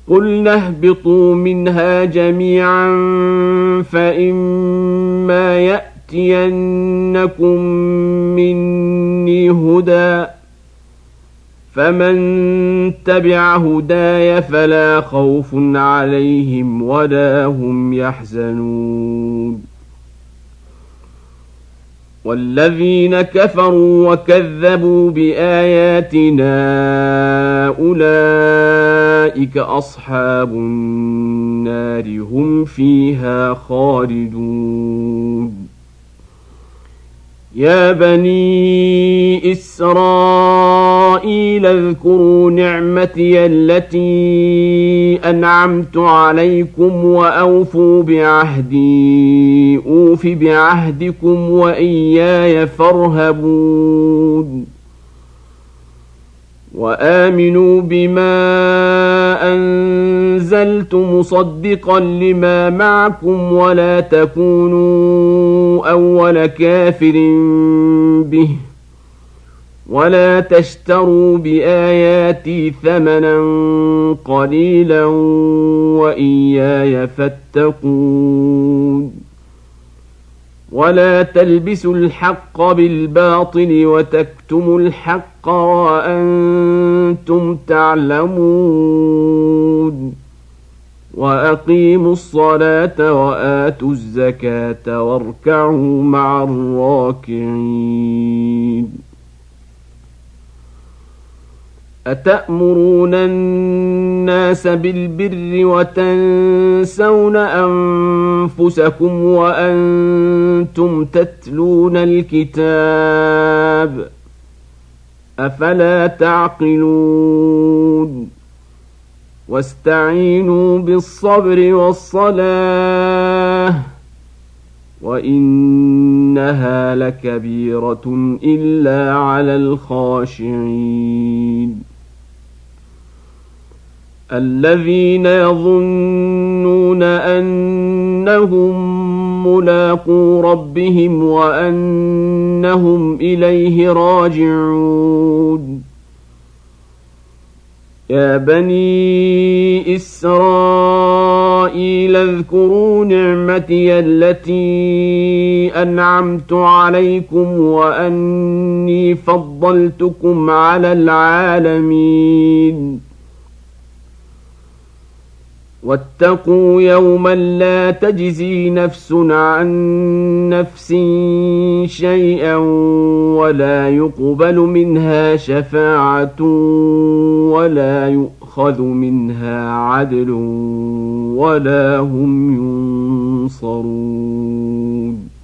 قلنا اهبطوا منها جميعا فإما يأتينكم مني هدى فمن تبع هداي فلا خوف عليهم ولا هم يحزنون والذين كفروا وكذبوا بآياتنا أولئك أصحاب النار هم فيها خالدون يا بني إسرائيل اذكروا نعمتي التي أنعمت عليكم وأوفوا بعهدي أوف بعهدكم وإياي فارهبون وآمنوا بما أنزلت مصدقا لما معكم ولا تكونوا أول كافر به ولا تشتروا بآياتي ثمنا قليلا وإياي فاتقون ولا تلبسوا الحق بالباطل وتكتموا الحق وأنتم تعلمون وأقيموا الصلاة وآتوا الزكاة واركعوا مع الراكعين أتأمرون الناس بالبر وتنسون أنفسكم وأنتم تتلون الكتاب أفلا تعقلون واستعينوا بالصبر والصلاة وإنها لكبيرة إلا على الخاشعين الذين يظنون أنهم ملاقو ربهم وأنهم إليه راجعون يا بني إسرائيل اذكروا نعمتي التي أنعمت عليكم وأني فضلتكم على العالمين واتقوا يوما لا تجزي نفس عن نفس شيئا ولا يقبل منها شفاعة ولا يؤخذ منها عدل ولا هم ينصرون